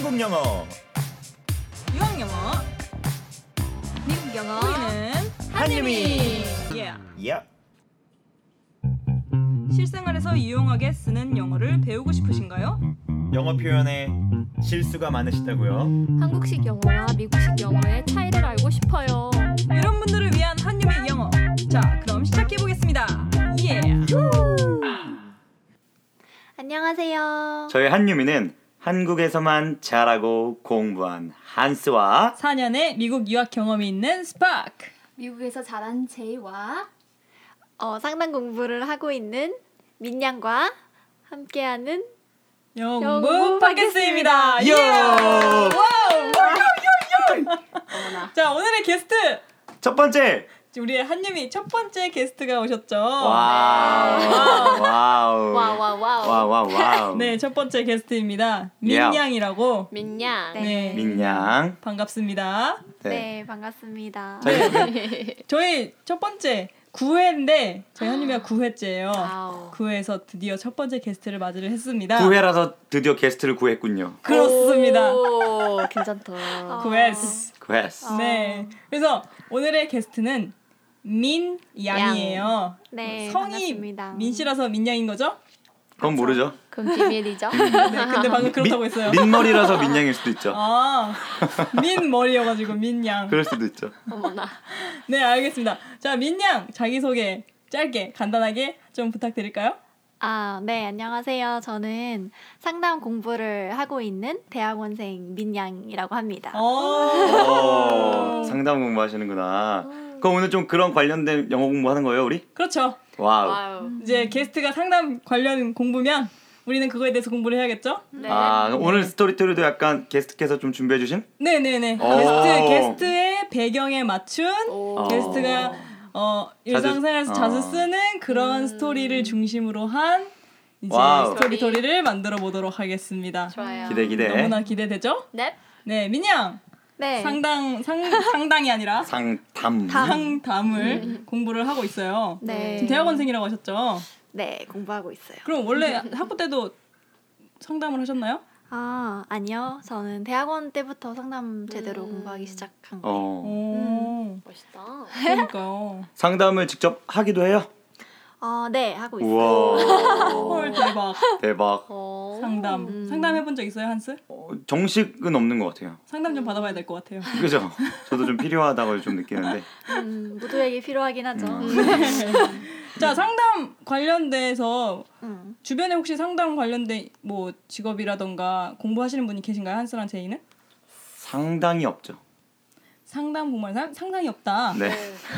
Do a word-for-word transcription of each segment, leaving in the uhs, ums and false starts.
한국 영어, 유학 영어, 미국 영어. 우리는 한유미. yeah. 야, 실생활에서 유용하게 쓰는 영어를 배우고 싶으신가요? 영어 표현에 실수가 많으시다고요? 한국식 영어와 미국식 영어의 차이를 알고 싶어요. 이런 분들을 위한 한유미 영어. 자, 그럼 시작해 보겠습니다. 예. 안녕하세요. 저희 한유미는 한국에서만 잘하고 공부한 한스와 사 년의 미국 유학 경험이 있는 스파크. 미국에서 자란 제이와 어, 상담 공부를 하고 있는 민양과 함께하는 영부 영부 팟캐스트입니다. 요! 예. 와우! 어머나. 자, 오늘의 게스트. 첫 번째. 우리의 한유미 첫 번째 게스트가 오셨죠. 와우. 와우. 와와와우. 와우 와우 와우. 네, 첫 번째 게스트입니다. 민양이라고. 민양. 네. 네. 민양. 반갑습니다. 네. 네, 반갑습니다. 네. 저희 첫 번째 구 회인데 저희 한유미가 구 회째예요. 와우. 구 회에서 드디어 첫 번째 게스트를 맞이를 했습니다. 구 회라서 드디어 게스트를 구했군요. 그렇습니다. 오, 괜찮다. 구 회. 구 회. 네. 그래서 오늘의 게스트는 민양이에요. 네, 성이 반갑습니다. 민씨라서 민양인 거죠? 그건 모르죠. 그럼 비밀이죠. 네, 근데 방금 그렇다고 했어요. 민머리라서 민양일 수도 있죠. 아, 민머리여가지고 민양. 그럴 수도 있죠. 어머나. 네, 알겠습니다. 자, 민양 자기소개 짧게 간단하게 좀 부탁드릴까요? 아, 네, 안녕하세요. 저는 상담 공부를 하고 있는 대학원생 민양이라고 합니다. 오. 오, 상담 공부하시는구나. 그럼 오늘 좀 그런 관련된 영어 공부하는 거예요, 우리? 그렇죠. 와우. 와우. 이제 게스트가 상담 관련 공부면 우리는 그거에 대해서 공부를 해야겠죠? 네. 아, 그럼 오늘 스토리텔도 약간 게스트께서 좀 준비해 주신? 네네네. 오. 게스트 게스트의 배경에 맞춘 오. 게스트가 어 일상생활에서 자주- 자주 어. 쓰는 그런 음. 스토리를 중심으로 한 이제 와우. 스토리토리를 만들어 보도록 하겠습니다. 좋아요. 기대 기대. 너무나 기대되죠? 네. 네, 민양 네. 상당 상 상당이 아니라 상담. 상담을 공부를 하고 있어요. 네. 지금 대학원생이라고 하셨죠? 네, 공부하고 있어요. 그럼 원래 학부 때도 상담을 하셨나요? 아, 아니요. 저는 대학원 때부터 상담 제대로 음. 공부하기 시작한 거예요. 어. 오, 멋있다. 그러니까요. 상담을 직접 하기도 해요? 어, 네, 하고 있어요. 우와. 헐 대박. 대박. 어. 상담. 음. 상담 해본 적 있어요, 한스? 어, 정식은 없는 것 같아요. 상담 좀 받아봐야 될 것 같아요. 그죠? 저도 좀 필요하다고 좀 느끼는데. 음, 모두에게 필요하긴 하죠. 음. 자, 상담 관련돼서 음. 주변에 혹시 상담 관련된 뭐 직업이라던가 공부하시는 분이 계신가요, 한스랑 제이는? 상당히 없죠. 상담 공부하는 사람 상당히 없다. 네.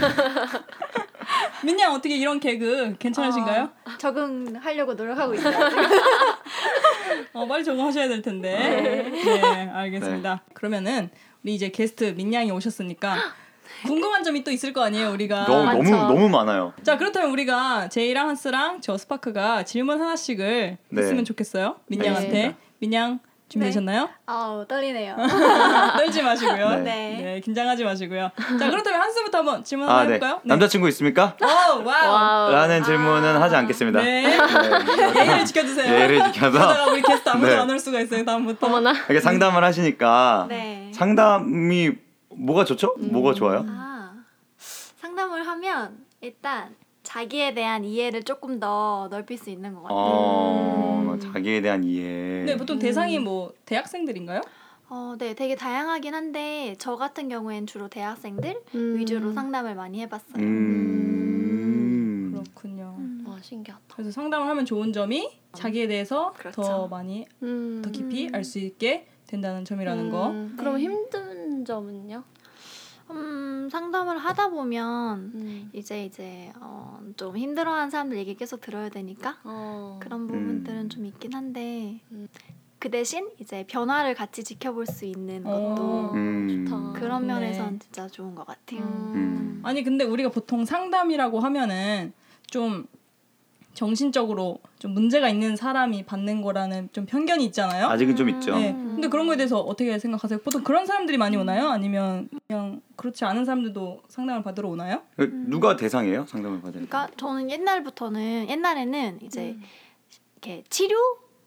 민양 어떻게 이런 개그 괜찮으신가요? 어, 적응하려고 노력하고 있어요. 어, 빨리 적응하셔야 될 텐데. 네, 알겠습니다. 그러면은 우리 이제 게스트 민양이 오셨으니까 궁금한 점이 또 있을 거 아니에요, 우리가. 너무 많죠. 너무 너무 많아요. 자, 그렇다면 우리가 제이랑 한스랑 저 스파크가 질문 하나씩을 네. 했으면 좋겠어요. 민양한테. 알겠습니다. 민양 준비되셨나요? 아우, 떨리네요. 떨지 마시고요. 네. 네. 네, 긴장하지 마시고요. 자, 그렇다면 한스부터 한번 질문 하나 아, 네. 해볼까요? 네. 남자친구 있습니까? 오, 와우. 와우. 라는 질문은 하지 않겠습니다. 네. 네. 예의를 지켜주세요. 예의를 지켜서. 그러다가 우리 게스트 아무도 네. 안 올 수가 있어요, 다음부터. 어머나. 이렇게 상담을 하시니까 네. 상담이 뭐가 좋죠? 뭐가 좋아요? 아, 상담을 하면 일단 자기에 대한 이해를 조금 더 넓힐 수 있는 것 같아요. 어, 자기에 대한 이해. 네, 보통 대상이 뭐 대학생들인가요? 어, 네, 되게 다양하긴 한데 저 같은 경우엔 주로 대학생들 음. 위주로 상담을 많이 해봤어요. 음. 그렇군요. 음. 와, 신기하다. 그래서 상담을 하면 좋은 점이 자기에 대해서 그렇죠. 더 많이 음. 더 깊이 알 수 있게 된다는 점이라는 거. 음. 그럼 네. 힘든 점은요? 음, 상담을 하다 보면 음. 이제 이제 어, 좀 힘들어하는 사람들 얘기 계속 들어야 되니까 어. 그런 부분들은 음. 좀 있긴 한데 음. 그 대신 이제 변화를 같이 지켜볼 수 있는 어. 것도 음. 좋다. 그런 네. 면에선 진짜 좋은 것 같아요. 음. 아니 근데 우리가 보통 상담이라고 하면은 좀 정신적으로 좀 문제가 있는 사람이 받는 거라는 좀 편견이 있잖아요. 아직은 좀 있죠. 네. 근데 그런 거에 대해서 어떻게 생각하세요? 보통 그런 사람들이 많이 오나요? 아니면 그냥 그렇지 않은 사람들도 상담을 받으러 오나요? 그 누가 대상이에요? 상담을 받을 때? 그러니까 저는 옛날부터는 옛날에는 이제 음. 이렇게 치료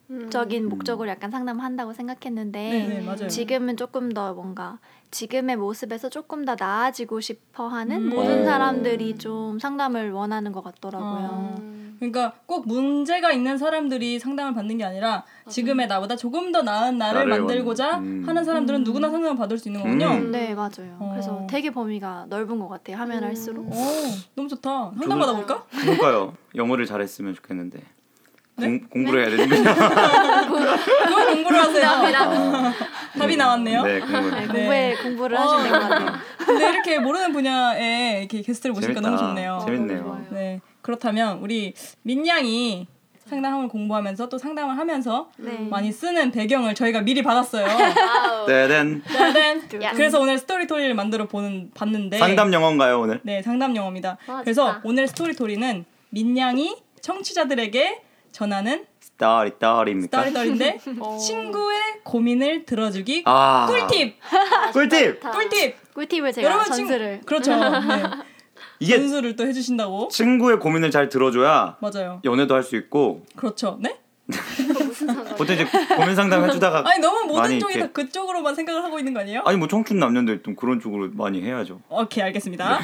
적인 목적으로 약간 상담한다고 생각했는데 네네 맞아요. 지금은 조금 더 뭔가 지금의 모습에서 조금 더 나아지고 싶어하는 음. 모든 오. 사람들이 좀 상담을 원하는 것 같더라고요. 음. 그러니까 꼭 문제가 있는 사람들이 상담을 받는 게 아니라 지금의 나보다 조금 더 나은 나를, 나를 만들고자 원- 음. 하는 사람들은 음. 누구나 상담을 받을 수 있는 거군요. 음. 네, 맞아요. 어. 그래서 되게 범위가 넓은 것 같아요. 하면 음. 할수록. 오, 너무 좋다. 상담 받아볼까? 그러니까요. 영어를 잘했으면 좋겠는데. 네? 공, 공부를 해야 되는 거죠? 그걸 공부를 하세요. 답이다. 답이 나왔네요. 네, 공부. 네, 네. 공부에 공부를 어. 하시는 것 같아요. 근데 이렇게 모르는 분야에 이렇게 게스트를 모시니까 재밌다. 너무 좋네요. 재밌네요. 너무 좋아요. 네, 그렇다면 우리 민양이 상담을 공부하면서 또 상담을 하면서 네. 많이 쓰는 배경을 저희가 미리 받았어요. 와우. 네덴. 짜잔. 야. 그래서 오늘 스토리토리를 만들어 보는 봤는데 상담 영어인가요 오늘? 네, 상담 영어입니다. 와, 그래서 좋다. 오늘 스토리토리는 민양이 청취자들에게 전하는 스토리 스토리입니까? 스토리토리인데 어. 친구의 고민을 들어주기 아. 꿀팁. 꿀팁. 좋다. 꿀팁. 꿀팁을 제가 여러분 친- 전수를. 그렇죠. 네. 이게 전수를 또 해주신다고. 친구의 고민을 잘 들어줘야 맞아요. 연애도 할 수 있고 그렇죠. 네? 무슨 상관이야? 보통 이제 고민 상담 해주다가 아니 너무 모든 많이 쪽이 이렇게- 다 그쪽으로만 생각을 하고 있는 거 아니에요? 아니 뭐 청춘 남녀인데 좀 그런 쪽으로 많이 해야죠. 오케이 알겠습니다.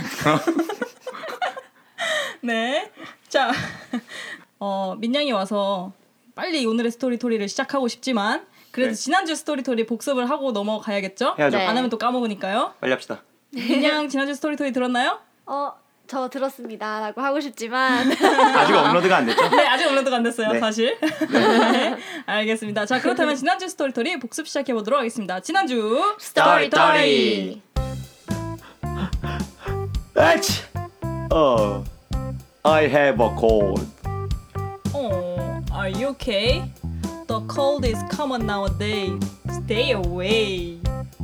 네. 자, 어, 민양이 와서 빨리 오늘의 스토리토리를 시작하고 싶지만 그래도 네. 지난주 스토리토리 복습을 하고 넘어가야겠죠? 해야죠. 네. 안 하면 또 까먹으니까요. 빨리 합시다. 민양 지난주 스토리토리 들었나요? 어, 저 들었습니다라고 하고 싶지만 아직 업로드가 안 됐죠? 네, 아직 업로드가 안 됐어요, 네. 사실. 네, 알겠습니다. 자, 그렇다면 지난주 스토리토리 복습 시작해 보도록 하겠습니다. 지난주 스토리토리. 아치. 어. I have a cold. Oh, are you okay? The cold is common nowadays. Stay away.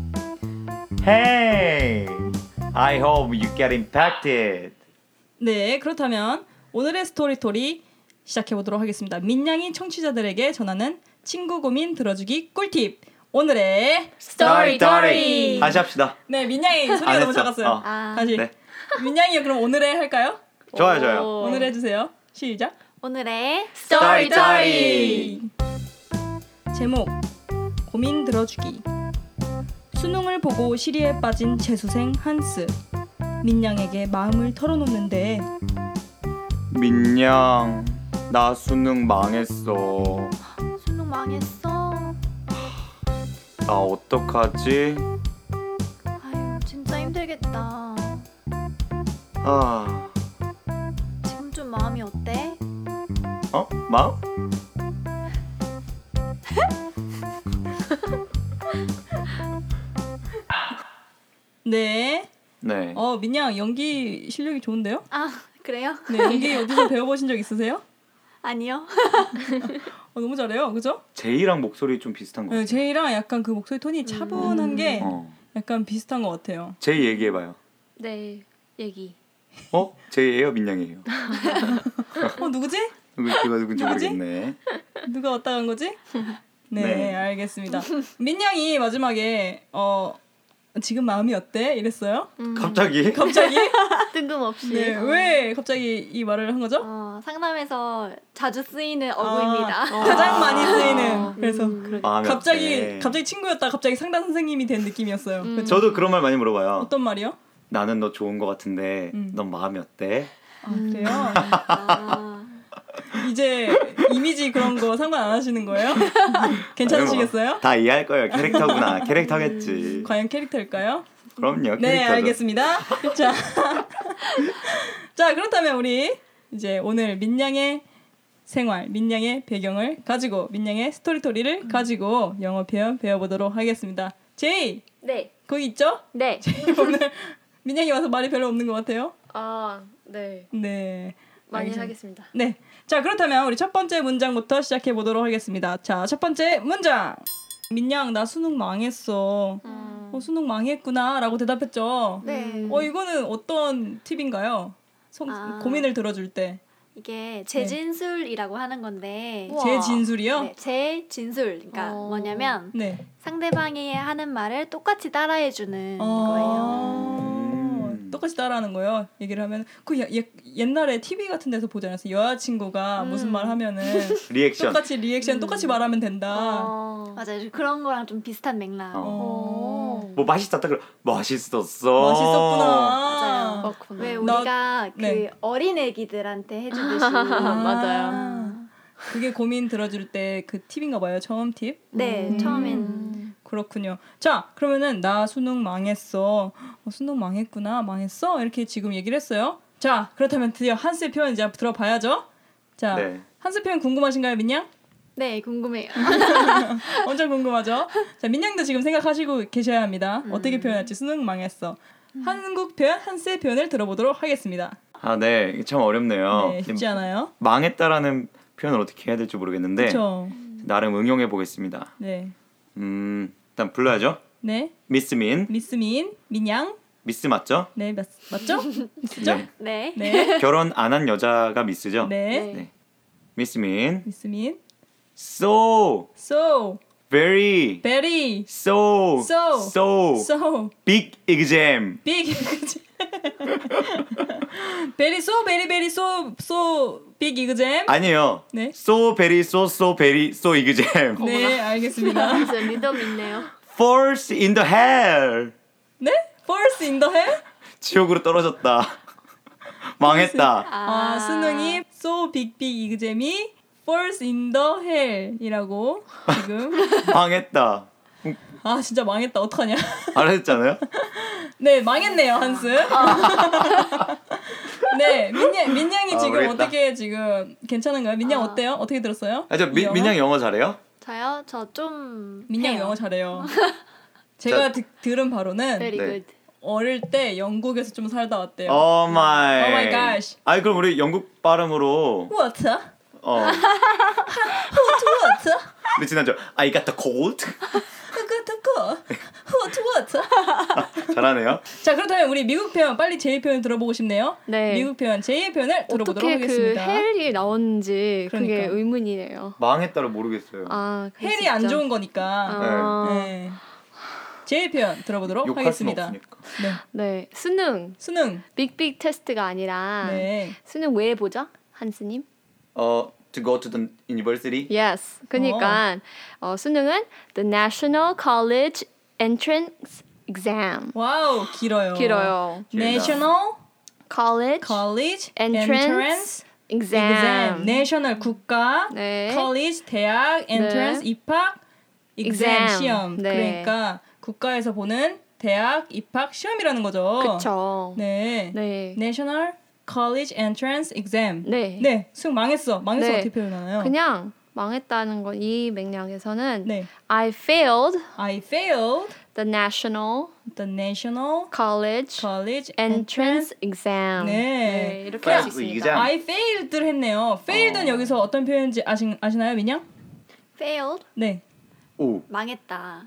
Hey. I hope you get impacted. 네, 그렇다면 오늘의 스토리토리 시작해 보도록 하겠습니다. 민양이 청취자들에게 전하는 친구 고민 들어주기 꿀팁. 오늘의 스토리토리. 다시 합시다. 네, 민양이 소리가 안 너무 했어. 작았어요. 어. 아, 다시. 네. 민양이 그럼 오늘의 할까요? 좋아요, 좋아요. 오. 오늘 해주세요. 시작. 오늘의 스토리토리. 제목 고민 들어주기. 수능을 보고 시리에 빠진 재수생 한스. 민양에게 마음을 털어놓는데 민양, 나 수능 망했어. 수능 망했어. 나 어떡하지? 아유, 진짜 힘들겠다. 아, 지금 좀 마음이 어때? 어? 마음? 네. 네. 어, 민양 연기 실력이 좋은데요? 아, 그래요? 네, 연기 어디서 배워보신 적 있으세요? 아니요. 어, 너무 잘해요, 그죠? 제이랑 목소리 좀 비슷한 것 네, 같아요. 제이랑 약간 그 목소리 톤이 차분한 게 어. 약간 비슷한 것 같아요. 제이 얘기해봐요. 네, 얘기. 어? 제이예요? 민양이에요? 어, 누구지? 누구, 누가 누군지 누구지? 모르겠네. 누가 왔다 간 거지? 네, 네. 알겠습니다. 민양이 마지막에 어 지금 마음이 어때? 이랬어요. 음, 갑자기? 갑자기? 뜬금없이. 네, 왜 갑자기 이 말을 한 거죠? 어, 상담에서 자주 쓰이는 어구입니다. 아, 가장 많이 쓰이는. 그래서 음, 마음이 갑자기 어때? 갑자기 친구였다 갑자기 상담 선생님이 된 느낌이었어요. 음. 그쵸? 저도 그런 말 많이 물어봐요. 어떤 말이요? 나는 너 좋은 것 같은데 음. 넌 마음이 어때? 아, 그래요? 아, 이제 이미지 그런 거 상관 안 하시는 거예요? 괜찮으시겠어요? 다 이해할 거예요. 캐릭터구나. 캐릭터겠지. 과연 캐릭터일까요? 그럼요. 캐릭터죠. 네, 알겠습니다. 자, 자 그렇다면 우리 이제 오늘 민양의 생활, 민양의 배경을 가지고 민양의 스토리토리를 가지고 영어 표현 배워보도록 하겠습니다. 제이, 네, 거기 있죠? 네. 오늘 민양이 와서 말이 별로 없는 것 같아요. 아, 네. 네, 많이 알겠습니다. 하겠습니다. 네, 자 그렇다면 우리 첫 번째 문장부터 시작해 보도록 하겠습니다. 자, 첫 번째 문장. 민양 나 수능 망했어. 음. 어, 수능 망했구나라고 대답했죠. 네. 어 이거는 어떤 팁인가요? 성, 아. 고민을 들어줄 때 이게 재진술이라고 하는 건데 우와. 제 진술이요? 네, 재진술. 그러니까 어. 뭐냐면 네. 상대방이 하는 말을 똑같이 따라해주는 거예요. 어... 음. 똑같이 따라하는 거예요. 얘기를 하면 그 야, 예, 옛날에 티비 같은 데서 보지 않았어요? 여자친구가 음. 무슨 말 하면은 리액션. 똑같이 리액션 음. 똑같이 말하면 된다. 어. 맞아요. 그런 거랑 좀 비슷한 맥락. 어. 어. 뭐 맛있었다 그래. 맛있었어. 맛있었구나. 맞아요. 그렇구나. 왜 나- 우리가 그 네. 어린 애기들한테 해주듯이. 아. 맞아요. 그게 고민 들어줄 때 그 팁인가 봐요. 처음 팁. 네, 음. 처음엔 그렇군요. 자, 그러면은 나 수능 망했어. 어, 수능 망했구나. 망했어? 이렇게 지금 얘기를 했어요. 자, 그렇다면 드디어 한스의 표현 이제 들어봐야죠. 자, 네. 한스 표현 궁금하신가요, 민양? 네, 궁금해요. 엄청 궁금하죠? 자, 민양도 지금 생각하시고 계셔야 합니다. 음. 어떻게 표현할지. 수능 망했어. 한국 표현, 한스의 표현을 들어보도록 하겠습니다. 아, 네. 이게 참 어렵네요. 네, 쉽지 않아요. 망했다라는 표현을 어떻게 해야 될지 모르겠는데 그렇죠. 나름 응용해 보겠습니다. 네. 음, 일단 불러야죠. 네. 미스 민. 미스민, 민양. 미스 맞죠? 네, 맞, 맞죠? 미스죠? 네. 네. 네. 결혼 안 한 여자가 미스죠? 네. 네. 미스 민. 미스민. So So, very very, so So. so so big exam. big. very so, very, very so, so big exam. 아니에요. 네. So very so so very so exam. 네, 알겠습니다. 진짜 리듬 있네요. Falls in the hell. 네? Falls in the hell? 지옥으로 떨어졌다. 망했다. 아, 수능이 so big, big exam이 falls in the hell이라고 지금. 망했다. 아, 진짜 망했다. 어떡하냐? 알았잖아요. 네, 망했네요, 한스. 네, 민양, 민양이 아, 지금 모르겠다. 어떻게 지금 괜찮은가요? 민양 아. 어때요? 어떻게 들었어요? 아, 저 이 미, 영화? 민양 영어 잘해요? 저요? 저 좀 민양 해요. 영어 잘해요. 제가 드, 들은 바로는 Very 네. good. 어릴 때 영국에서 좀 살다 왔대요. Oh my. Oh my gosh. 아니 그럼 우리 영국 발음으로 What? 어. What? 우리 지난주 I got the cold. What? What? 잘하네요. 자, 그렇다면 우리 미국 표현 빨리 제이 표현 들어보고 싶네요. 네. 미국 표현 제이의 표현을 들어보도록 어떻게 그 하겠습니다. 헬이 나오는지 그게 그러니까. 의문이네요. 망했다를 모르겠어요. 아, 그럴 수 헬이 안 있죠. 좋은 거니까. 아, 네. 제이 표현 들어보도록 욕할 수는 하겠습니다. 없으니까. 네. 네. 수능 수능. 빅빅 테스트가 아니라 네. 수능 왜 보죠? 한스님? 어, to go to the university. Yes. 그러니까 어, 수능은 the National College Entrance Exam. 와우, 길어요. 길어요. 길다. National College College Entrance Entrance Exam. Exam. National 국가, 네. College 대학, Entrance 네. 입학, Exam, Exam. 시험. 네. 그러니까 국가에서 보는 대학 입학 시험이라는 거죠. 그쵸. 네. 네. National College Entrance Exam. 네. 네, 수능 망했어. 망했어 네. 어떻게 표현하나요? 그냥 망했다는 건 이 맥락에서는 네. I failed I failed the National the National College College Entrance Exam. 네. 이렇게 할 수 Failed 있습니다. exam. I failed를 했네요. failed는 어. 여기서 어떤 표현인지 아시, 아시나요, 민양? Failed. 네. 오. 망했다.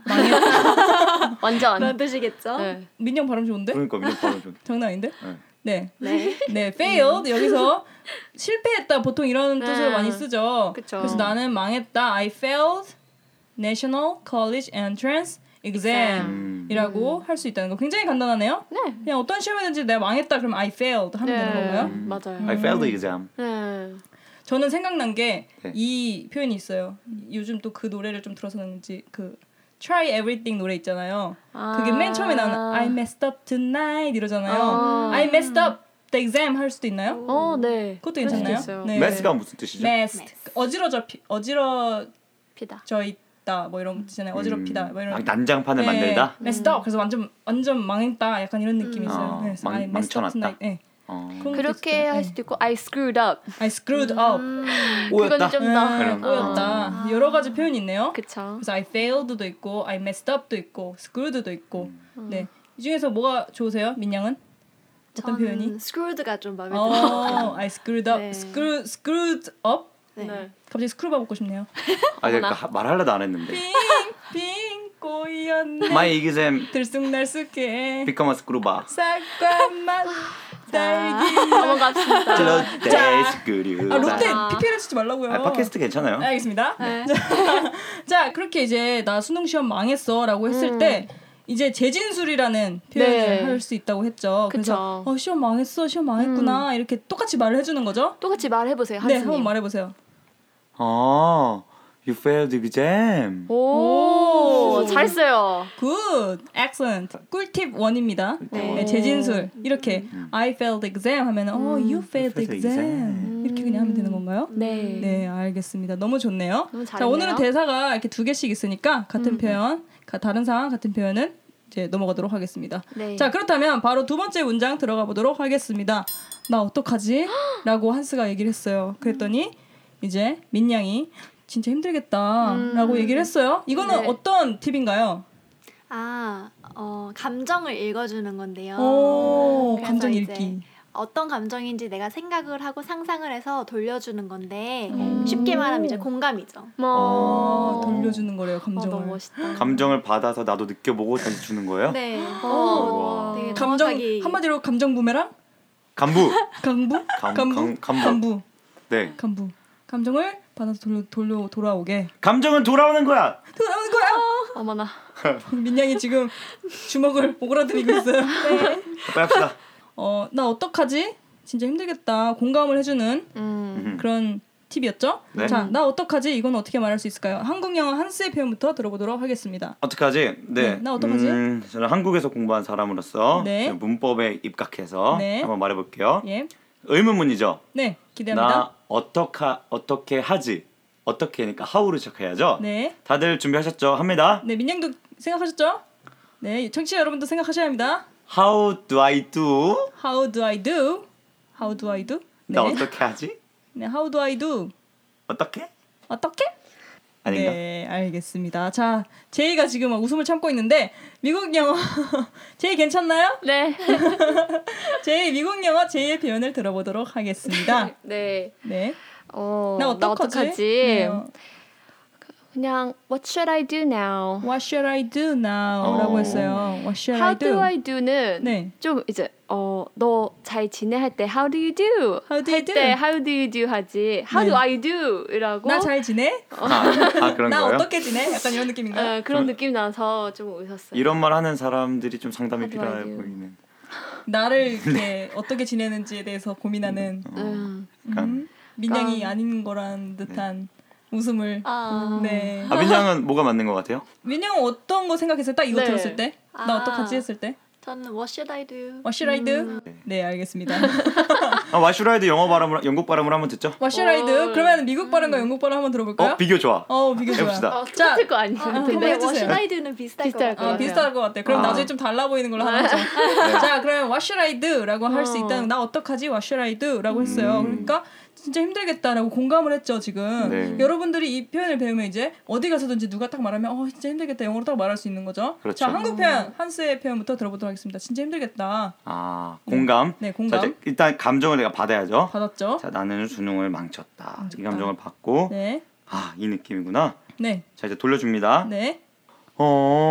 완전. 그런 뜻이겠죠? 네. 민양 발음 좋은데? 그러니까 민영 발음 좀. 장난 아닌데? 네. 네. 네, failed 여기서 실패했다 보통 이런 네. 뜻을 많이 쓰죠. 그쵸. 그래서 나는 망했다. I failed National College Entrance 음. Exam이라고 할 수 있다는 거. 굉장히 간단하네요. 네. 그냥 어떤 시험이든지 내가 망했다 그럼 I failed 하면 되는 거고요. 음. 맞아요. I failed the exam. 네. 저는 생각난 게 네. 이 표현이 있어요. 요즘 또 그 노래를 좀 들어서 그런지 그 Try Everything 노래 있잖아요. 그게 맨 처음에 나오는 I messed up tonight 이러잖아요. 아. I messed up the exam 할 수도 있나요? 어, 네. 그것도 그럴 수도 괜찮나요? 있어요. 네. mess가 무슨 뜻이죠? messed 어지러져 피, 어지러져 피다. 있다 뭐 이런 뜻이잖아요. 어지럽히다 뭐 이런. 막 난장판을 네, 만들다. messed up 그래서 완전 완전 망했다 약간 이런 느낌이 있어요. 어, 그래서 망- I messed up 망쳐놨다. tonight. 네. 어. 그런 것도 그렇게 있어요. 할 네. 수도 있고 I screwed up. I screwed up. 음, 꼬였다. 그건 좀 더. 네, 그런 거. 꼬였다. 여러 가지 표현이 있네요. 그쵸. 그래서 I failed도 있고 I messed up도 있고 screwed도 있고. 네. 이 중에서 뭐가 좋으세요? 민양은? 어떤 저는 표현이? screwed가 좀 마음에 들어요. 어, I screwed up. 네. Screw, screwed up? 네. 갑자기 스크루바 먹고 싶네요. 아, 그러니까 하- 말하려도 안 했는데. 빙빙 꼬였네. My exam 들쑥날쑥해. become a screwba. 쌀과맛 딸기. 넘어갑시다. 롯데 스크류. 아 롯데 아. 피피엘 치지 말라고요. 아, 팟캐스트 괜찮아요. 알겠습니다. 네. 자 그렇게 이제 나 수능 시험 망했어라고 했을 음. 때 이제 재진술이라는 표현을 네. 할 수 있다고 했죠. 그래서 그쵸. 어, 시험 망했어, 시험 망했구나 음. 이렇게 똑같이 말을 해주는 거죠. 똑같이 말해보세요. 네, 한스님. 한번 말해보세요. 아, you failed exam. 오, 오. 잘했어요. Good, excellent. 꿀팁 원입니다. 네. 네, 재진술 이렇게 I failed exam 하면 어, you failed failed exam exam. 이렇게 그냥 하면 되는 건가요? 네. 네, 알겠습니다. 너무 좋네요. 너무 자, 잘했네요. 오늘은 대사가 이렇게 두 개씩 있으니까 같은 표현, 가- 다른 상황 같은 표현은 이제 넘어가도록 하겠습니다. 네. 자, 그렇다면 바로 두 번째 문장 들어가 보도록 하겠습니다. 나 어떡하지? 라고 한스가 얘기를 했어요. 그랬더니 이제 민양이 진짜 힘들겠다 음. 라고 얘기를 했어요. 이거는 네. 어떤 팁인가요? 아, 어, 감정을 읽어주는 건데요. 오, 그래서 감정 이제 읽기. 어떤 감정인지 내가 생각을 하고 상상을 해서 돌려주는 건데 음. 쉽게 말하면 이제 공감이죠. 어, 어, 돌려주는 거래요, 어, 감정을. 너무 멋있다. 감정을 받아서 나도 느껴보고 다시 주는 거예요? 네. 어, 되게 감정 정확하게 한마디로 감정 부메랑? 간부. 강부? 감- 간부? 감- 간부. 간부. 네. 간부. 감정을 받아서 돌려, 돌려 돌아오게. 감정은 돌아오는 거야. 돌아오는 거야. 어머나. 민양이 지금 주먹을 오그라들이고 있어요. 빨리 합시다. 어, 나 어떡하지? 진짜 힘들겠다. 공감을 해주는 음. 그런 팁이었죠? 네. 자, 나 어떡하지? 이건 어떻게 말할 수 있을까요? 한국 영어 한스의 표현부터 들어보도록 하겠습니다. 어떡하지? 네. 네, 나 어떡하지? 음, 저는 한국에서 공부한 사람으로서 네. 지금 문법에 입각해서 네. 한번 말해볼게요. 예. 의문문이죠. 네, 기대합니다. 나 어떡하 어떻게 하지? 어떻게니까 how로 시작해야죠. 네. 다들 준비하셨죠? 합니다. 네, 민양도 생각하셨죠? 네, 청취자 여러분도 생각하셔야 합니다. How do I do? How do I do? How do I do? 네. 나 어떻게 하지? 네, how do I do? 어떻게? 어떻게? 아닌가? 네, 알겠습니다. 자, 제이가 지금 웃음을 참고 있는데 미국 영어 제이 괜찮나요? 네. 제이 미국 영어 제이의 표현을 들어보도록 하겠습니다. 네. 네. 어, 나 어떡하지? 어떡하지? 네, 어, 그냥 What should I do now? What should I do now?라고 어. 했어요. What should How I do? do I do는 네. 좀 이제 어 너 잘 지내 할 때 How do you do? How do you 할 do? 때 How do you do 하지 How 네. do I do?이라고 나 잘 지내? 아, 아 그런 나 거예요? 어떻게 지내? 약간 이런 느낌인가요? 어, 그런 느낌 나서 좀 웃었어요. 이런 말 하는 사람들이 좀 상담이 How do I 필요해 do? 보이는. 나를 이렇게 어떻게 지내는지에 대해서 고민하는 음. 약간. 음, 민양이 아. 아닌 거란 듯한 웃음을. 아, 네. 아 민양은 뭐가 맞는 것 같아요? 민양은 어떤 거 생각했어요? 딱 이거 네. 들었을 때? 나 아. 어떡하지 했을 때? 저는 What should I do? What should I do? 네, 알겠습니다. 아 와슈라이드 영어 발음을 영국 발음을 한번 듣죠? What should I do? 오. 그러면 미국 발음과 영국 발음 한번 들어볼까요? 어 비교 좋아. 어, 비교 좋아요. 해봅시다. 어, 자, 똑같을 거 아니에요. 아, 한번 근데 What 해주세요. should I do는 비슷할 것 비슷할 것 같아요. 아, 같아요. 비슷할 것 같아요. 그럼 아. 나중에 좀 달라 보이는 걸로 하나 하죠. 자, 그러면 What should I do? 라고 할 수 어. 있다는 나 어떡하지? What should I do? 라고 했어요. 음. 그러니까 진짜 힘들겠다라고 공감을 했죠, 지금. 네. 여러분들이 이 표현을 배우면 이제 어디 가서든지 누가 딱 말하면 어, 진짜 힘들겠다. 영어로 딱 말할 수 있는 거죠. 그렇죠. 자, 한국 표현, 한스의 표현부터 들어보도록 하겠습니다. 진짜 힘들겠다. 아 공감. 네, 자, 공감. 이제 일단 감정을 내가 받아야죠. 받았죠? 자 나는 수능을 망쳤다. 이 망쳤다. 감정을 받고 네. 아 이 느낌이구나. 네. 자 이제 돌려줍니다. 네. 어.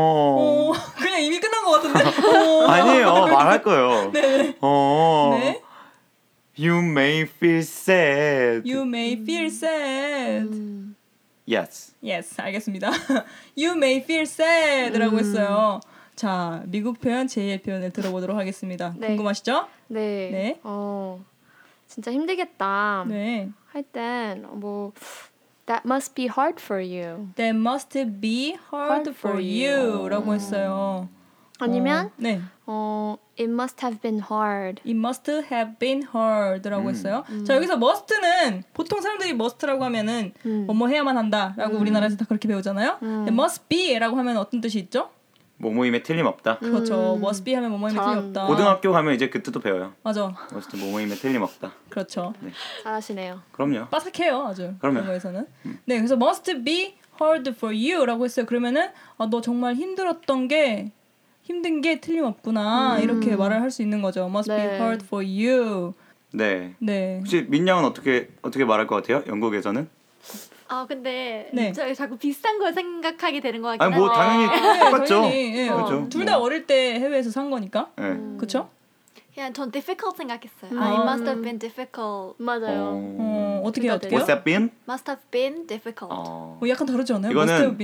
오, 그냥 이미 끝난 것 같은데. 오. 아니에요 말할 거예요. 네. 어. 네. You may feel sad. You may feel sad. 음. Yes. Yes, 알겠습니다. You may feel sad라고 했어요. 자, 미국 표현, 제이의 표현을 들어보도록 하겠습니다. 네. 궁금하시죠? 네. 네. 어. 진짜 힘들겠다. 네. 할 땐 뭐 That must be hard for you. That must be hard Hard for for you.라고 했어요. 아니면 어, 네. 어 It must have been hard. It must have been hard라고 음. 했어요. 자, 여기서 must는 보통 사람들이 must라고 하면은 음. 뭐뭐 해야만 한다라고 우리나라에서 다 그렇게 배우잖아요. 음. 근데 must be라고 하면 어떤 뜻이 있죠? 모모임에 틀림없다. 그렇죠. 음. must be 하면 뭐뭐임이 잘- 틀림없다. 고등학교 가면 이제 그 뜻도 배워요. 맞아. 어쨌든 모모임에 틀림없다. 그렇죠. 잘하시네요. 그럼요. 빠삭해요, 아주. 그럼요. 그런 거에서는. 네, 그래서 must be hard for you라고 했어요. 그러면은 아, 너 정말 힘들었던 게 힘든 게 틀림없구나 음. 이렇게 말을 할 수 있는 거죠. Must be 네. hard for you. 네. 네. 혹시 민양은 어떻게 어떻게 말할 것 같아요? 영국에서는? 아 근데 네. 저 자꾸 비슷한 걸 생각하게 되는 것 같긴 아니 뭐 한데 당연히 똑같죠. 당연히, 예. 그렇죠. 둘 다 어릴 때 해외에서 산 거니까. 네. 그렇죠? 그냥 전 difficult 생각했어요. 음. 아, it must have been difficult. 맞아요. 어, 어떻게 둘다 어떻게요? What's that been? Must have been difficult. 어. 어, 약간 다르지 않아요? 이거는 Must have been?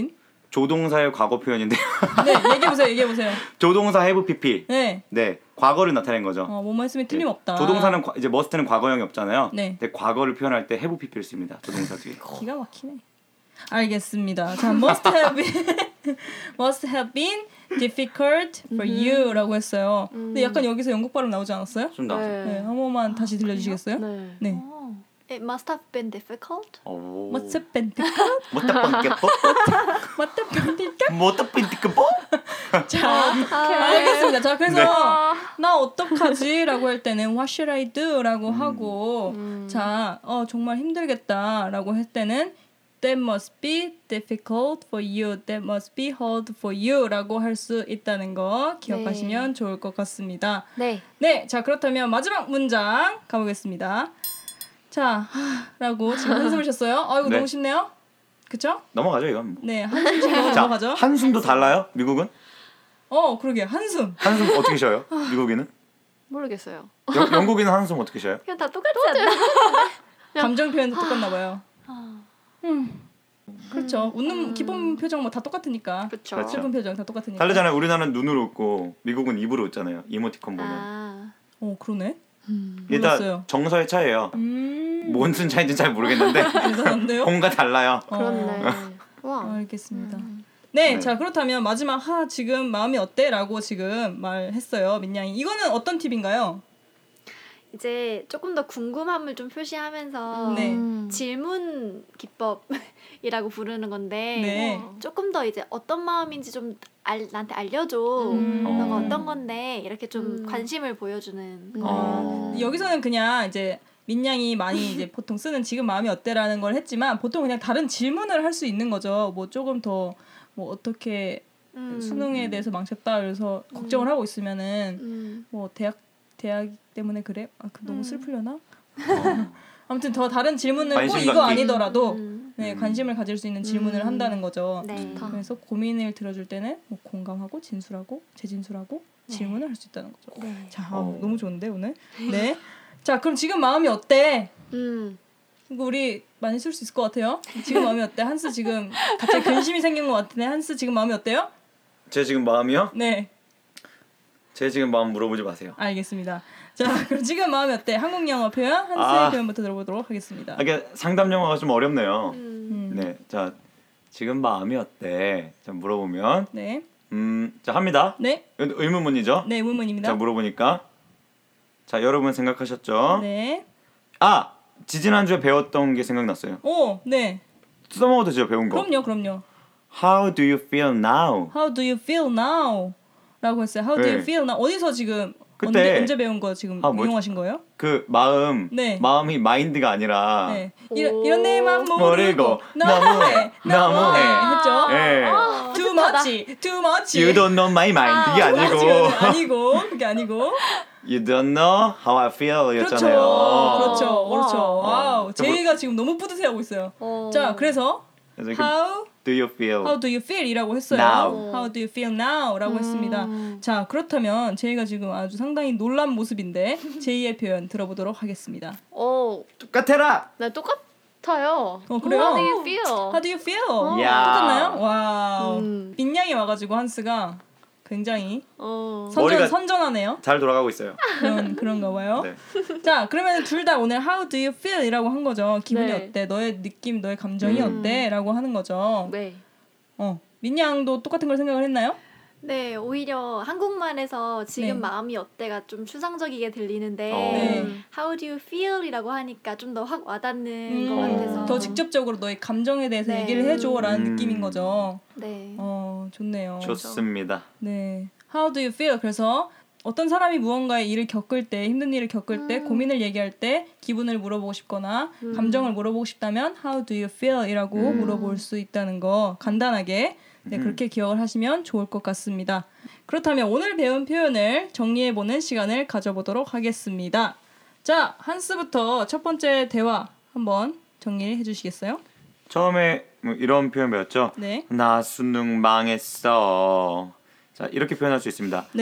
조동사의 과거 표현인데요. 네, 얘기해 보세요. 얘기해 보세요. 조동사 have pp. 네. 네, 과거를 나타낸 거죠. 어, 뭐뭐 했으면 틀림없다. 네. 조동사는 과- 이제 must는 과거형이 없잖아요. 네. 근데 과거를 표현할 때 have pp를 씁니다. 조동사 뒤에. 기가 막히네. 알겠습니다. 자, must have been must have been difficult for you라고 했어요. 근데 약간 여기서 영국 발음 나오지 않았어요? 좀 나왔죠. 네, 한 번만 다시 들려주시겠어요? 네. 네. 어. It must have been difficult. 오. Must have been difficult. 못다 뻔겠뽀? Must have been difficult. 못다 뻔겠뽀? 자, 알겠습니다. 자, 그래서 네. 나 어떡하지?라고 할 때는 What should I do?라고 하고, 자, 어 정말 힘들겠다라고 할 때는 That must be difficult for you. That must be hard for you.라고 할 수 있다는 거 기억하시면 좋을 것 같습니다. 네. 네, 자 그렇다면 마지막 문장 가보겠습니다. 자, 하라고 지금 한숨을 쉬었어요. 아이고 네. 너무 쉽네요. 그쵸? 넘어가죠 이건. 뭐. 네, 한숨 쉬고 자, 넘어가죠. 한숨도 달라요? 미국은? 어, 그러게 한숨. 한숨 어떻게 쉬어요? 미국인은? 모르겠어요. 영, 영국인은 한숨 어떻게 쉬어요? 그냥 다 똑같지 않나? 감정 표현도 똑같나 봐요. 음. 그렇죠. 웃는 기본 표정 뭐 다 똑같으니까. 그렇죠. 그렇죠. 슬픈 표정 다 똑같으니까. 다르잖아요. 우리나라는 눈으로 웃고 미국은 입으로 웃잖아요. 이모티콘 보면. 아. 어, 그러네. 일단 몰랐어요. 정서의 차이예요. 음. 뭔 순 차이인지 잘 모르겠는데 대단한데요? 뭔가 달라요. 그렇네. 어, 와. 알겠습니다. 네, 네. 자 그렇다면 마지막 하 지금 마음이 어때?라고 지금 말했어요, 민양이. 이거는 어떤 팁인가요? 이제 조금 더 궁금함을 좀 표시하면서 네. 음. 질문 기법이라고 부르는 건데 네. 조금 더 이제 어떤 마음인지 좀 알, 나한테 알려줘. 음. 너가 어. 어떤 건데 이렇게 좀 음. 관심을 보여주는. 음. 어. 여기서는 그냥 이제 민양이 많이 이제 보통 쓰는 지금 마음이 어때라는 걸 했지만 보통 그냥 다른 질문을 할 수 있는 거죠. 뭐 조금 더 뭐 어떻게 음. 수능에 대해서 망쳤다 그래서 걱정을 하고 있으면은 음. 뭐 대학 대학 때문에 그래? 아, 그 너무 음. 슬프려나? 어. 아무튼 더 다른 질문을 꼭 관심 이거 갖기. 아니더라도 음. 네, 음. 관심을 가질 수 있는 질문을 음. 한다는 거죠. 네. 좋다. 그래서 고민을 들어줄 때는 뭐 공감하고 진술하고 재진술하고 질문을 할 수 있다는 거죠. 네. 자, 아, 어. 너무 좋은데 오늘. 네. 자, 그럼 지금 마음이 어때? 음. 이거 우리 많이 쓸 수 있을 것 같아요. 지금 마음이 어때? 한스 지금 갑자기 근심이 생긴 것 같은데 한스 지금 마음이 어때요? 제 지금 마음이요? 네, 제 지금 마음 물어보지 마세요. 알겠습니다. 자, 그럼 지금 마음이 어때? 한국 영어 표현 한스의 아. 표현부터 들어보도록 하겠습니다. 아, 이게 상담 영어가 좀 어렵네요. 음. 음. 네, 자 지금 마음이 어때? 자 물어보면 네, 음, 자 합니다. 네, 이건 의문문이죠? 네, 의문문입니다. 자 물어보니까 자 여러분 생각하셨죠? 네, 아 지지난주에 배웠던 게 생각났어요. 오, 네, 써먹어도 되죠 배운 거. 그럼요, 그럼요. How do you feel now? How do you feel now? 라고 했어요. How do you 네. feel now? 어디서 지금 그때- 언제, 언제 배운 거 지금 아, 뭐지? 이용하신 거예요? 그 마음 네. 마음이 마인드가 아니라 네. 이런 오. 이런 내맘 모르고 모르고 너무해 너무해. 했죠. 예. Too much, too much. You don't know my mind 이게 too 아니고 much는 아니고 그게 아니고. You don't know how I feel 그렇죠, 였잖아요. 그렇죠, 그렇죠. 와. 와우, 어. 제이가 지금 너무 뿌듯해하고 있어요. 어. 자, 그래서 그래서 이거 how do you feel How do you feel이라고 했어요. Now. How do you feel now?라고 음. 했습니다. 자, 그렇다면 제이가 지금 아주 상당히 놀란 모습인데 제이의 표현 들어보도록 하겠습니다. 어. 똑같아라. 네, 똑같아요. 어, 그래요? How do you feel? How do you feel? 야. 똑같나요? 와우. 음. 민양이 와가지고 한스가 굉장히 어. 선전, 머리가- 선전하네요. 잘 돌아가고 있어요. 그런 그런가 봐요. 네. 자, 그러면 둘 다 오늘 How do you feel이라고 한 거죠. 기분이 네. 어때? 너의 느낌, 너의 감정이 음. 어때?라고 하는 거죠. 네. 어, 민양도 똑같은 걸 생각을 했나요? 네, 오히려 한국말에서 지금 네. 마음이 어때가 좀 추상적이게 들리는데 어. 네. How do you feel이라고 하니까 좀 더 확 와닿는 음, 것 같아서 더 직접적으로 너의 감정에 대해서 네. 얘기를 해줘라는 음. 느낌인 거죠. 네. 어, 좋네요. 좋습니다. 네. How do you feel? 그래서 어떤 사람이 무언가의 일을 겪을 때, 힘든 일을 겪을 때, 음. 고민을 얘기할 때, 기분을 물어보고 싶거나, 음. 감정을 물어보고 싶다면 How do you feel? 이라고 음. 물어볼 수 있다는 거 간단하게 네, 음. 그렇게 기억을 하시면 좋을 것 같습니다. 그렇다면 오늘 배운 표현을 정리해보는 시간을 가져보도록 하겠습니다. 자, 한스부터 첫 번째 대화 한번 정리해 주시겠어요? 처음에 뭐 이런 표현 배웠죠. 네. 나 수능 망했어. 자 이렇게 표현할 수 있습니다. 네.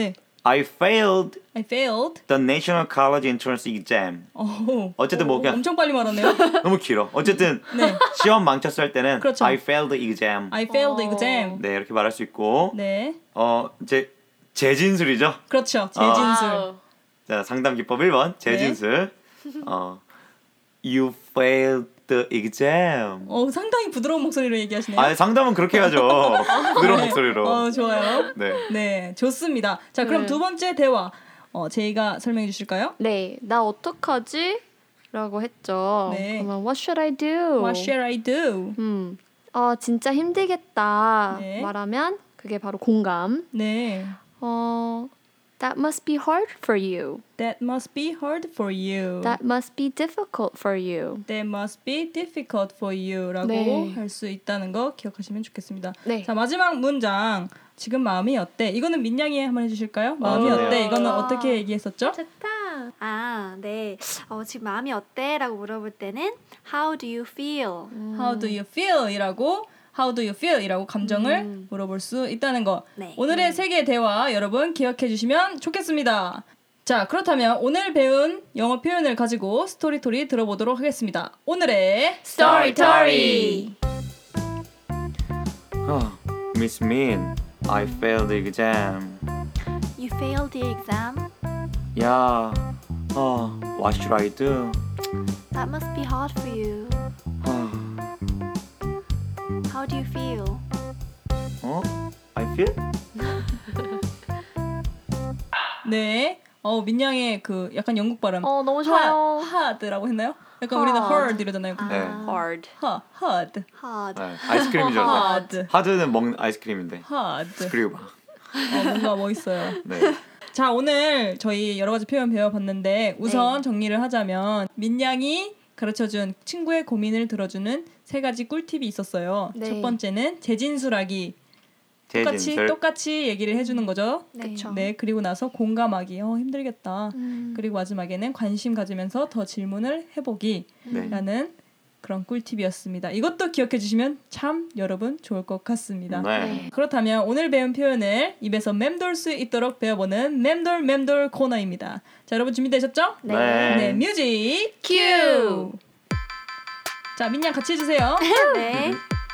I failed I failed. the National College Entrance Exam. 어, 어쨌든 뭐 어, 그냥 엄청 빨리 말하네요. 너무 길어. 어쨌든 네. 시험 망쳤을 할 때는 그렇죠. I failed the exam. I failed the 어. exam. 네, 이렇게 말할 수 있고 네. 어, 이제 재진술이죠. 그렇죠. 재진술. 와우. 자, 상담 기법 일 번. 재진술. 어. You failed the exam. 어, 상당히 부드러운 목소리로 얘기하시네요. 아, 상담은 그렇게 해야죠. 부드러운 네. 목소리로. 어, 좋아요. 네. 네, 좋습니다. 자, 그럼 네. 두 번째 대화. 어, 제이가 설명해 주실까요? 네, 나 어떡하지? 라고 했죠. 네. 그러면 what should I do? What shall I do? 음, 어, 진짜 힘들겠다. 네. 말하면 그게 바로 공감. 네. 어, that must be hard for you. That must be hard for you. That must be difficult for you. That must be difficult for you라고 네. 할 수 있다는 거 기억하시면 좋겠습니다. 네. 자, 마지막 문장. 지금 마음이 어때? 이거는 민양이 한번 해주실까요? 마음이 아, 어때? 네. 이거는 아. 어떻게 얘기했었죠? 좋다. 아, 네. 어, 지금 마음이 어때? 라고 물어볼 때는 How do you feel? How do you feel? 이라고 How do you feel? 이라고 감정을 음. 물어볼 수 있다는 거. 네. 오늘의 세 개의 대화 여러분 기억해 주시면 좋겠습니다. 자, 그렇다면 오늘 배운 영어 표현을 가지고 스토리토리 들어보도록 하겠습니다. 오늘의 스토리토리. 어, Miss Min, I failed the exam. You failed the exam? 야, 어, what should I do? That must be hard for you. 어, How do you feel? 어? I feel? 네. 어, 민양의 그 약간 영국 발음. 어, 너무 좋아요. hard라고 했나요? 약간 우리는 hard. hard 이러잖아요. 근데 네. hard. ha, hard. Hard. 네, 아이스크림인 줄 알았어요. hard. 하드는 먹는 아이스크림인데. hard. 그리고 봐. 어, 뭔가 멋있어요. 네. 자, 오늘 저희 여러 가지 표현 배워봤는데 우선 네. 정리를 하자면 민양이 가르쳐준 친구의 고민을 들어주는 세 가지 꿀팁이 있었어요. 네. 첫 번째는 재진술하기. 똑같이 재진술. 똑같이 얘기를 해주는 거죠. 네. 그쵸. 네, 그리고 나서 공감하기. 어, 힘들겠다. 음. 그리고 마지막에는 관심 가지면서 더 질문을 해보기. 네. 라는 그런 꿀팁이었습니다. 이것도 기억해 주시면 참 여러분 좋을 것 같습니다. 네. 그렇다면 오늘 배운 표현을 입에서 맴돌 수 있도록 배워보는 맴돌 맴돌 코너입니다. 자, 여러분 준비되셨죠? 네. 네, 뮤직 큐. 자, 민양 같이 해주세요. 네.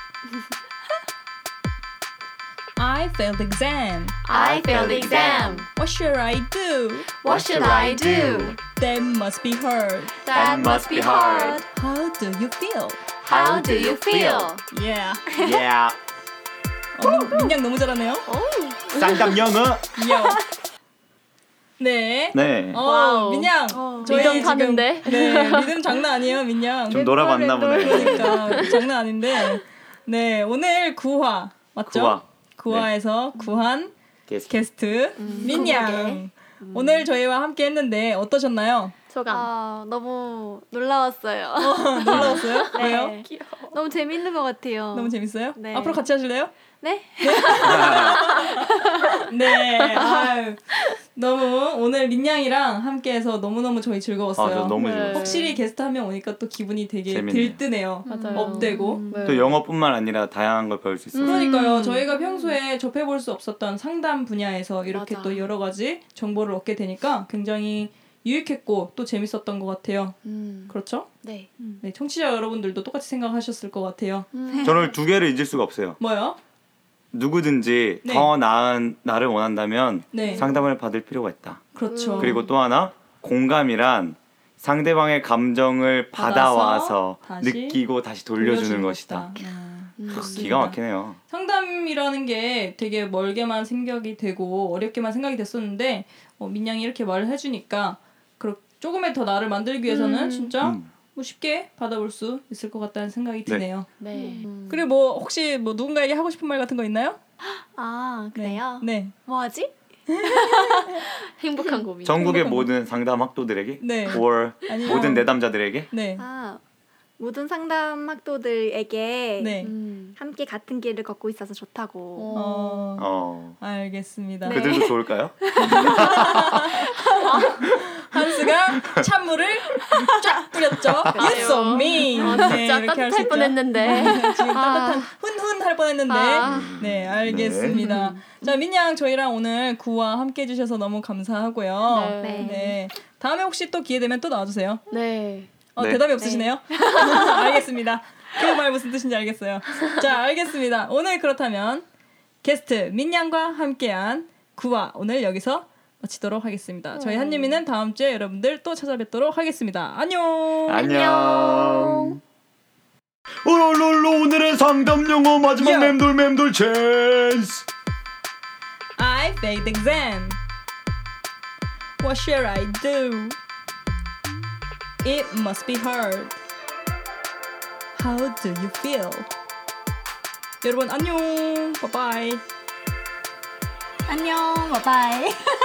I failed the exam. I failed the exam. What should I do? What should I do? That must be hard. That must be hard. How do you feel? How do you feel? Yeah. Yeah. 어, 민, 민양 너무 잘하네요. 쌍담 영어. 요. 네. 네. 어, 와우. 민양. 어. 저희 리듬 지금- 타는데? 네, 리듬 장난 아니에요, 민양. 좀 놀아봤나 보네. 그러니까 장난 아닌데. 네, 오늘 구 화 맞죠? 구화. 구 화에서 구한 게스트. 게스트 민양. 오늘 저희와 함께 했는데 어떠셨나요? 소감. 어, 너무 놀라웠어요. 놀라웠어요? 네. 왜요? 너무 재밌는 것 같아요. 너무 재밌어요? 네. 앞으로 같이 하실래요? 네? 네. 아유, 너무 오늘 민양이랑 함께해서 너무너무 저희 즐거웠어요. 아, 저 너무 네. 좋았어요. 확실히 게스트 한 명 오니까 또 기분이 되게 재밌네요. 들뜨네요. 맞아요. 업되고. 네. 또 영어뿐만 아니라 다양한 걸 배울 수 있어요. 그러니까요. 음. 저희가 평소에 접해볼 수 없었던 상담 분야에서 이렇게 맞아. 또 여러 가지 정보를 얻게 되니까 굉장히 유익했고 또 재밌었던 것 같아요. 음. 그렇죠? 네. 네, 청취자 여러분들도 똑같이 생각하셨을 것 같아요. 음. 저는 두 개를 잊을 수가 없어요. 뭐요? 누구든지 네. 더 나은 나를 원한다면 네. 상담을 받을 필요가 있다. 그렇죠. 그리고 또 하나 공감이란 상대방의 감정을 받아서 받아와서 다시 느끼고 다시 돌려주는 돌려주는 것이다. 것이다. 아, 음. 좋습니다. 기가 막히네요. 상담이라는 게 되게 멀게만 생각이 되고 어렵게만 생각이 됐었는데 어, 민양이 이렇게 말을 해주니까 그렇 조금의 더 나를 만들기 위해서는 음. 진짜 음. 뭐 쉽게 받아볼 수 있을 것 같다는 생각이 드네요. 네. 그리고 뭐 혹시 뭐 누군가에게 하고 싶은 말 같은 거 있나요? 아, 그래요? 네. 뭐하지? 행복한 고민. 전국의 행복한 모든 상담 학도들에게, 네. or 아니면- 모든 내담자들에게 네. 아, 모든 상담 학도들에게 네. 음. 함께 같은 길을 걷고 있어서 좋다고. 어, 어 알겠습니다. 네. 그들도 좋을까요? 한스가 찬물을 쫙 뿌렸죠. You so mean. 아, 진짜 네, 이렇게 할수 따뜻할 있죠. 뻔했는데. 지금 아. 따뜻한 훈훈 할 할 뻔했는데. 아. 네, 알겠습니다. 자, 민양 저희랑 오늘 구와 함께 해주셔서 너무 감사하고요. 네. 네. 네. 다음에 혹시 또 기회 되면 또 나와주세요. 네. 어, 네. 대답이 없으시네요. 알겠습니다. 그 말 무슨 뜻인지 알겠어요. 자, 알겠습니다. 오늘 그렇다면 게스트 민양과 함께한 구와 오늘 여기서 마치도록 하겠습니다. 저희 한유미는 다음 주에 여러분들 또 찾아뵙도록 하겠습니다. 안녕. 안녕. 오롤롤로 오늘의 상담 영어 마지막 야. 맴돌 맴돌 찬스. I failed exam. What should I do? It must be hard. How do you feel? 여러분 안녕. 바이바이. 안녕. 바이바이.